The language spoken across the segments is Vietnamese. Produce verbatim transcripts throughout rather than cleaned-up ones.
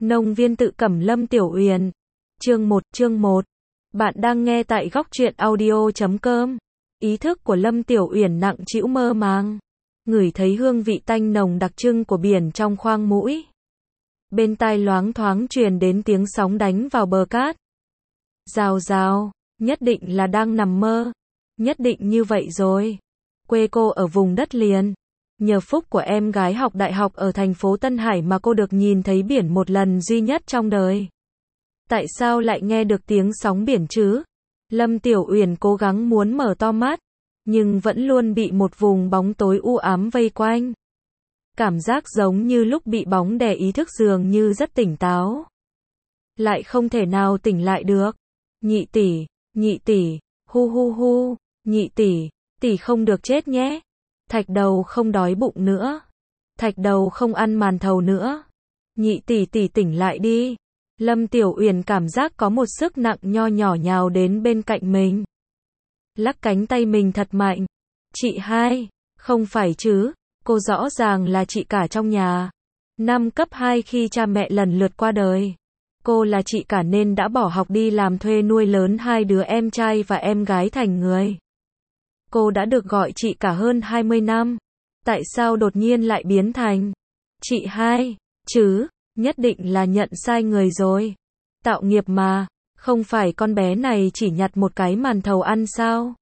Nông viên tự cẩm Lâm Tiểu Uyển. Chương một, chương một. Bạn đang nghe tại góc truyện audio chấm com. Ý thức của Lâm Tiểu Uyển nặng trĩu mơ màng. Ngửi thấy hương vị tanh nồng đặc trưng của biển trong khoang mũi. Bên tai loáng thoáng truyền đến tiếng sóng đánh vào bờ cát. Rào rào, nhất định là đang nằm mơ. Nhất định như vậy rồi. Quê cô ở vùng đất liền. Nhờ phúc của em gái học đại học ở thành phố Tân Hải mà cô được nhìn thấy biển một lần duy nhất trong đời. Tại sao lại nghe được tiếng sóng biển chứ? Lâm Tiểu Uyển cố gắng muốn mở to mắt, nhưng vẫn luôn bị một vùng bóng tối u ám vây quanh. Cảm giác giống như lúc bị bóng đè, ý thức dường như rất tỉnh táo. Lại không thể nào tỉnh lại được. Nhị tỷ, nhị tỷ, hu hu hu, nhị tỷ, tỷ không được chết nhé. Thạch đầu không đói bụng nữa. Thạch đầu không ăn màn thầu nữa. Nhị tỷ tỷ tỉnh lại đi. Lâm Tiểu Uyển cảm giác có một sức nặng nho nhỏ nhào đến bên cạnh mình. Lắc cánh tay mình thật mạnh. Chị hai, không phải chứ, cô rõ ràng là chị cả trong nhà. Năm cấp hai khi cha mẹ lần lượt qua đời. Cô là chị cả nên đã bỏ học đi làm thuê nuôi lớn hai đứa em trai và em gái thành người. Cô đã được gọi chị cả hơn hai mươi năm. Tại sao đột nhiên lại biến thành chị hai, chứ? Nhất định là nhận sai người rồi. Tạo nghiệp mà, không phải con bé này chỉ nhặt một cái màn thầu ăn sao?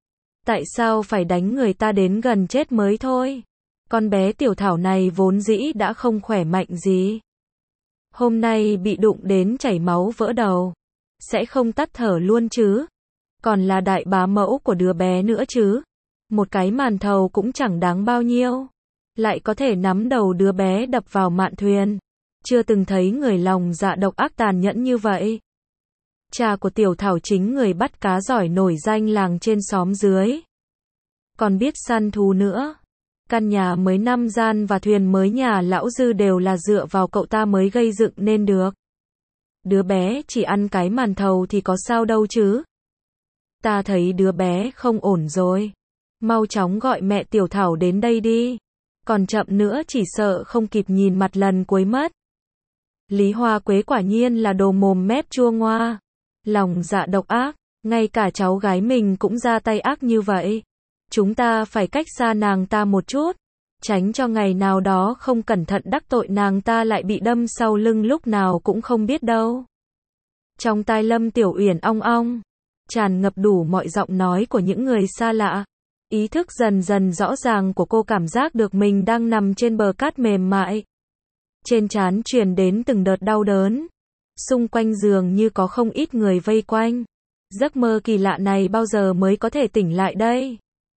Tại sao phải đánh người ta đến gần chết mới thôi? Con bé tiểu thảo này vốn dĩ đã không khỏe mạnh gì. Hôm nay bị đụng đến chảy máu vỡ đầu. Sẽ không tắt thở luôn chứ? Còn là đại bá mẫu của đứa bé nữa chứ? Một cái màn thầu cũng chẳng đáng bao nhiêu. Lại có thể nắm đầu đứa bé đập vào mạn thuyền. Chưa từng thấy người lòng dạ độc ác tàn nhẫn như vậy. Cha của tiểu thảo chính người bắt cá giỏi nổi danh làng trên xóm dưới. Còn biết săn thú nữa. Căn nhà mới năm gian và thuyền mới nhà lão Dư đều là dựa vào cậu ta mới gây dựng nên được. Đứa bé chỉ ăn cái màn thầu thì có sao đâu chứ. Ta thấy đứa bé không ổn rồi. Mau chóng gọi mẹ tiểu thảo đến đây đi. Còn chậm nữa chỉ sợ không kịp nhìn mặt lần cuối mất. Lý Hoa Quế quả nhiên là đồ mồm mép chua ngoa. Lòng dạ độc ác. Ngay cả cháu gái mình cũng ra tay ác như vậy. Chúng ta phải cách xa nàng ta một chút. Tránh cho ngày nào đó không cẩn thận đắc tội nàng ta lại bị đâm sau lưng lúc nào cũng không biết đâu. Trong tai Lâm Tiểu Uyển ong ong. Tràn ngập đủ mọi giọng nói của những người xa lạ. Ý thức dần dần rõ ràng của cô cảm giác được mình đang nằm trên bờ cát mềm mại. Trên trán truyền đến từng đợt đau đớn. Xung quanh giường như có không ít người vây quanh. Giấc mơ kỳ lạ này bao giờ mới có thể tỉnh lại đây?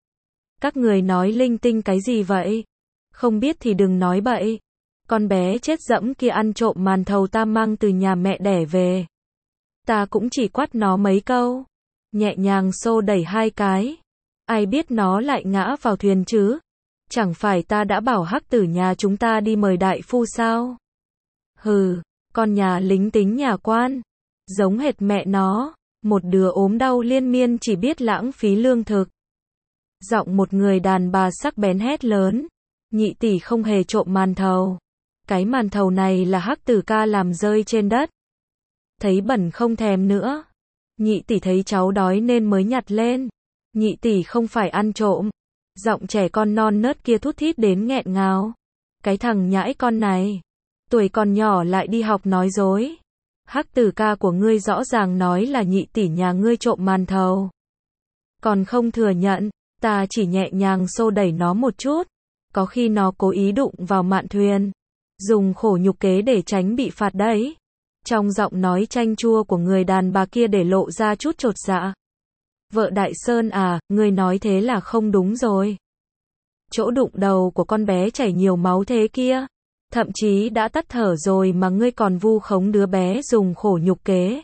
Các người nói linh tinh cái gì vậy? Không biết thì đừng nói bậy. Con bé chết dẫm kia ăn trộm màn thầu ta mang từ nhà mẹ đẻ về. Ta cũng chỉ quát nó mấy câu. Nhẹ nhàng xô đẩy hai cái. Ai biết nó lại ngã vào thuyền chứ? Chẳng phải ta đã bảo hắc tử nhà chúng ta đi mời đại phu sao? Hừ, con nhà lính tính nhà quan. Giống hệt mẹ nó. Một đứa ốm đau liên miên chỉ biết lãng phí lương thực. Giọng một người đàn bà sắc bén hét lớn. Nhị tỷ không hề trộm màn thầu. Cái màn thầu này là hắc tử ca làm rơi trên đất. Thấy bẩn không thèm nữa. Nhị tỷ thấy cháu đói nên mới nhặt lên. Nhị tỷ không phải ăn trộm. Giọng trẻ con non nớt kia thút thít đến nghẹn ngào. Cái thằng nhãi con này. Tuổi còn nhỏ lại đi học nói dối. Hắc tử ca của ngươi rõ ràng nói là nhị tỷ nhà ngươi trộm màn thầu. Còn không thừa nhận. Ta chỉ nhẹ nhàng xô đẩy nó một chút. Có khi nó cố ý đụng vào mạn thuyền. Dùng khổ nhục kế để tránh bị phạt đấy. Trong giọng nói chanh chua của người đàn bà kia để lộ ra chút chột dạ. Vợ Đại Sơn à, ngươi nói thế là không đúng rồi. Chỗ đụng đầu của con bé chảy nhiều máu thế kia. Thậm chí đã tắt thở rồi mà ngươi còn vu khống đứa bé dùng khổ nhục kế.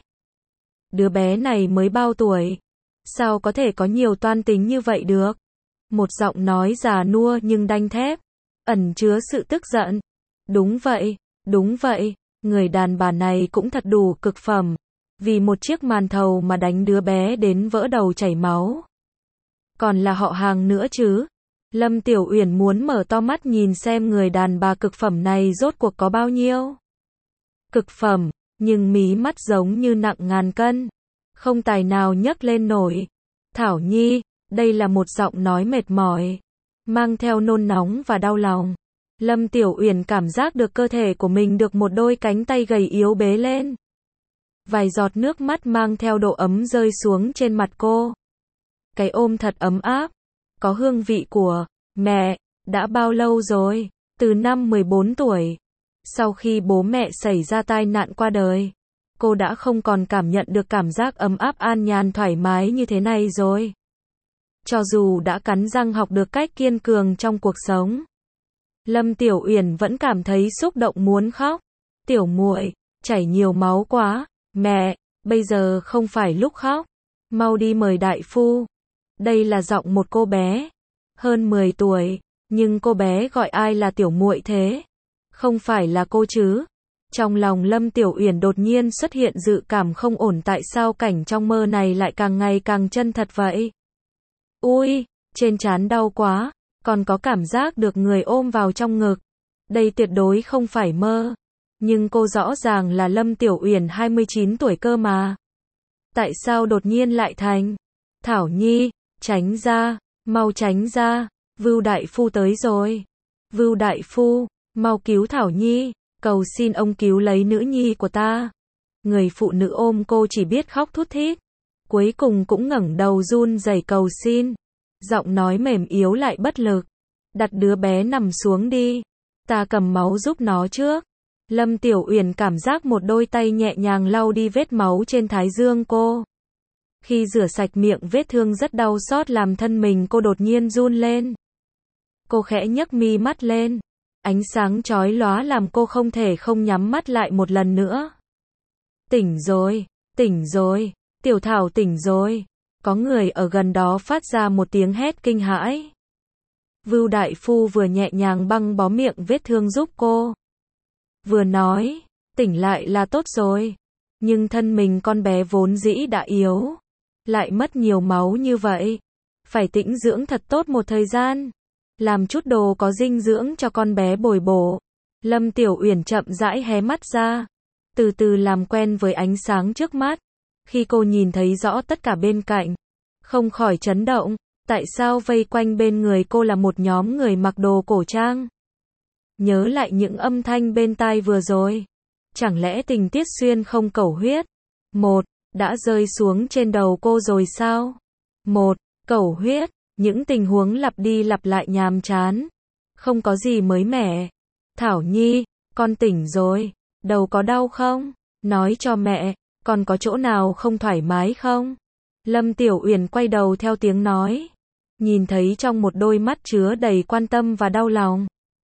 Đứa bé này mới bao tuổi. Sao có thể có nhiều toan tính như vậy được? Một giọng nói già nua nhưng đanh thép. Ẩn chứa sự tức giận. Đúng vậy, đúng vậy. Người đàn bà này cũng thật đủ cực phẩm. Vì một chiếc màn thầu mà đánh đứa bé đến vỡ đầu chảy máu. Còn là họ hàng nữa chứ. Lâm Tiểu Uyển muốn mở to mắt nhìn xem người đàn bà cực phẩm này rốt cuộc có bao nhiêu. cực phẩm, nhưng mí mắt giống như nặng ngàn cân, không tài nào nhấc lên nổi. Thảo Nhi, đây là một giọng nói mệt mỏi, mang theo nôn nóng và đau lòng. Lâm Tiểu Uyển cảm giác được cơ thể của mình được một đôi cánh tay gầy yếu bế lên. Vài giọt nước mắt mang theo độ ấm rơi xuống trên mặt cô. Cái ôm thật ấm áp, có hương vị của mẹ. Đã bao lâu rồi? Từ năm mười bốn tuổi. Sau khi bố mẹ xảy ra tai nạn qua đời, cô đã không còn cảm nhận được cảm giác ấm áp an nhàn thoải mái như thế này rồi. Cho dù đã cắn răng học được cách kiên cường trong cuộc sống, Lâm Tiểu Uyển vẫn cảm thấy xúc động muốn khóc. Tiểu muội, chảy nhiều máu quá. Mẹ, bây giờ không phải lúc khóc. Mau đi mời đại phu. Đây là giọng một cô bé, hơn mười tuổi, nhưng cô bé gọi ai là tiểu muội thế? Không phải là cô chứ? Trong lòng Lâm Tiểu Uyển đột nhiên xuất hiện dự cảm không ổn, tại sao cảnh trong mơ này lại càng ngày càng chân thật vậy? Ui, trên trán đau quá, còn có cảm giác được người ôm vào trong ngực. Đây tuyệt đối không phải mơ. Nhưng cô rõ ràng là Lâm Tiểu Uyển hai mươi chín tuổi cơ mà. Tại sao đột nhiên lại thành? Thảo Nhi, tránh ra, mau tránh ra, Vưu đại phu tới rồi. Vưu đại phu, mau cứu Thảo Nhi, cầu xin ông cứu lấy nữ nhi của ta. Người phụ nữ ôm cô chỉ biết khóc thút thít, cuối cùng cũng ngẩng đầu run rẩy cầu xin. Giọng nói mềm yếu lại bất lực. Đặt đứa bé nằm xuống đi, ta cầm máu giúp nó trước. Lâm Tiểu Uyển cảm giác một đôi tay nhẹ nhàng lau đi vết máu trên thái dương cô. Khi rửa sạch miệng vết thương rất đau xót làm thân mình cô đột nhiên run lên. Cô khẽ nhấc mi mắt lên. Ánh sáng chói lóa làm cô không thể không nhắm mắt lại một lần nữa. Tỉnh rồi, tỉnh rồi, Tiểu Thảo tỉnh rồi. Có người ở gần đó phát ra một tiếng hét kinh hãi. Vưu đại phu vừa nhẹ nhàng băng bó miệng vết thương giúp cô, vừa nói, tỉnh lại là tốt rồi. Nhưng thân mình con bé vốn dĩ đã yếu, lại mất nhiều máu như vậy, phải tĩnh dưỡng thật tốt một thời gian, làm chút đồ có dinh dưỡng cho con bé bồi bổ. Lâm Tiểu Uyển chậm rãi hé mắt ra, từ từ làm quen với ánh sáng trước mắt. Khi cô nhìn thấy rõ tất cả bên cạnh, không khỏi chấn động. Tại sao vây quanh bên người cô là một nhóm người mặc đồ cổ trang? Nhớ lại những âm thanh bên tai vừa rồi, chẳng lẽ tình tiết xuyên không cầu huyết một đã rơi xuống trên đầu cô rồi sao? Một cầu huyết, những tình huống lặp đi lặp lại nhàm chán, không có gì mới mẻ. Thảo Nhi, con tỉnh rồi, đầu có đau không? Nói cho mẹ, còn có chỗ nào không thoải mái không? Lâm Tiểu Uyển quay đầu theo tiếng nói, nhìn thấy trong một đôi mắt chứa đầy quan tâm và đau lòng.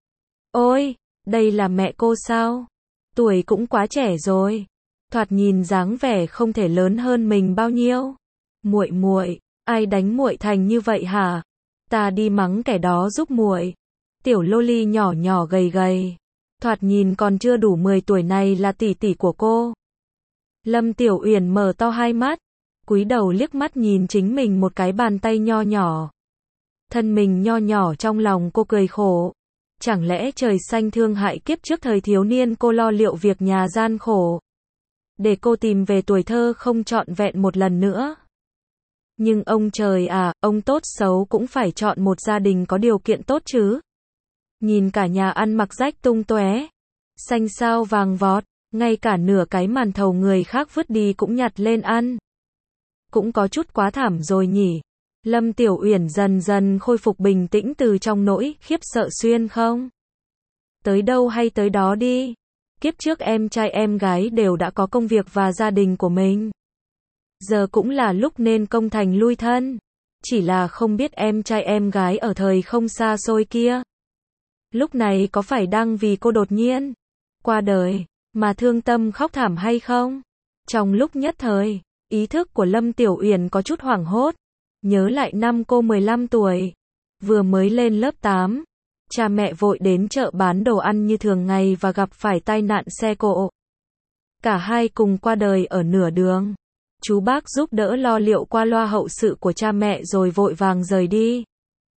Ôi, đây là mẹ cô sao? Tuổi cũng quá trẻ rồi, thoạt nhìn dáng vẻ không thể lớn hơn mình bao nhiêu. Muội muội, ai đánh muội thành như vậy hả? Ta đi mắng kẻ đó giúp muội. Tiểu loli nhỏ nhỏ gầy gầy, thoạt nhìn còn chưa đủ mười tuổi này là tỷ tỷ của cô. Lâm Tiểu Uyển mở to hai mắt, cúi đầu liếc mắt nhìn chính mình một cái bàn tay nho nhỏ. Thân mình nho nhỏ trong lòng cô cười khổ. Chẳng lẽ trời xanh thương hại kiếp trước thời thiếu niên cô lo liệu việc nhà gian khổ, để cô tìm về tuổi thơ không trọn vẹn một lần nữa. Nhưng ông trời à, ông tốt xấu cũng phải chọn một gia đình có điều kiện tốt chứ. Nhìn cả nhà ăn mặc rách tung tóe, xanh xao vàng vọt, ngay cả nửa cái màn thầu người khác vứt đi cũng nhặt lên ăn. Cũng có chút quá thảm rồi nhỉ. Lâm Tiểu Uyển dần dần khôi phục bình tĩnh từ trong nỗi khiếp sợ xuyên không. Tới đâu hay tới đó đi. Kiếp trước em trai em gái đều đã có công việc và gia đình của mình. Giờ cũng là lúc nên công thành lui thân. Chỉ là không biết em trai em gái ở thời không xa xôi kia, lúc này có phải đang vì cô đột nhiên qua đời mà thương tâm khóc thảm hay không? Trong lúc nhất thời, ý thức của Lâm Tiểu Uyển có chút hoảng hốt. Nhớ lại năm cô mười lăm tuổi, vừa mới lên lớp tám, cha mẹ vội đến chợ bán đồ ăn như thường ngày và gặp phải tai nạn xe cộ. Cả hai cùng qua đời ở nửa đường. Chú bác giúp đỡ lo liệu qua loa hậu sự của cha mẹ rồi vội vàng rời đi.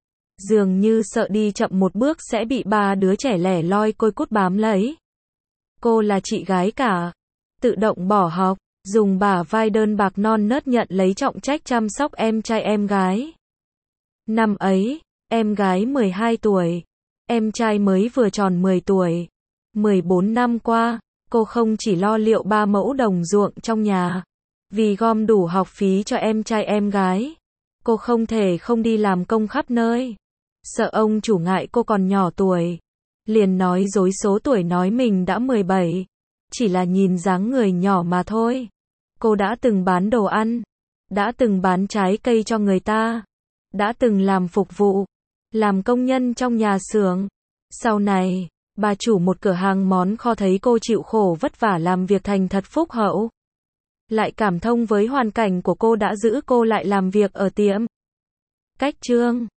Dường như sợ đi chậm một bước sẽ bị ba đứa trẻ lẻ loi côi cút bám lấy. Cô là chị gái cả. Tự động bỏ học, dùng bả vai đơn bạc non nớt nhận lấy trọng trách chăm sóc em trai em gái. Năm ấy, em gái mười hai tuổi, em trai mới vừa tròn mười tuổi. mười bốn năm qua, cô không chỉ lo liệu ba mẫu đồng ruộng trong nhà, vì gom đủ học phí cho em trai em gái, cô không thể không đi làm công khắp nơi. Sợ ông chủ ngại cô còn nhỏ tuổi, liền nói dối số tuổi nói mình đã mười bảy. Chỉ là nhìn dáng người nhỏ mà thôi. Cô đã từng bán đồ ăn, đã từng bán trái cây cho người ta, đã từng làm phục vụ, làm công nhân trong nhà xưởng. Sau này, bà chủ một cửa hàng món kho thấy cô chịu khổ vất vả làm việc thành thật phúc hậu, lại cảm thông với hoàn cảnh của cô đã giữ cô lại làm việc ở tiệm. Cách chương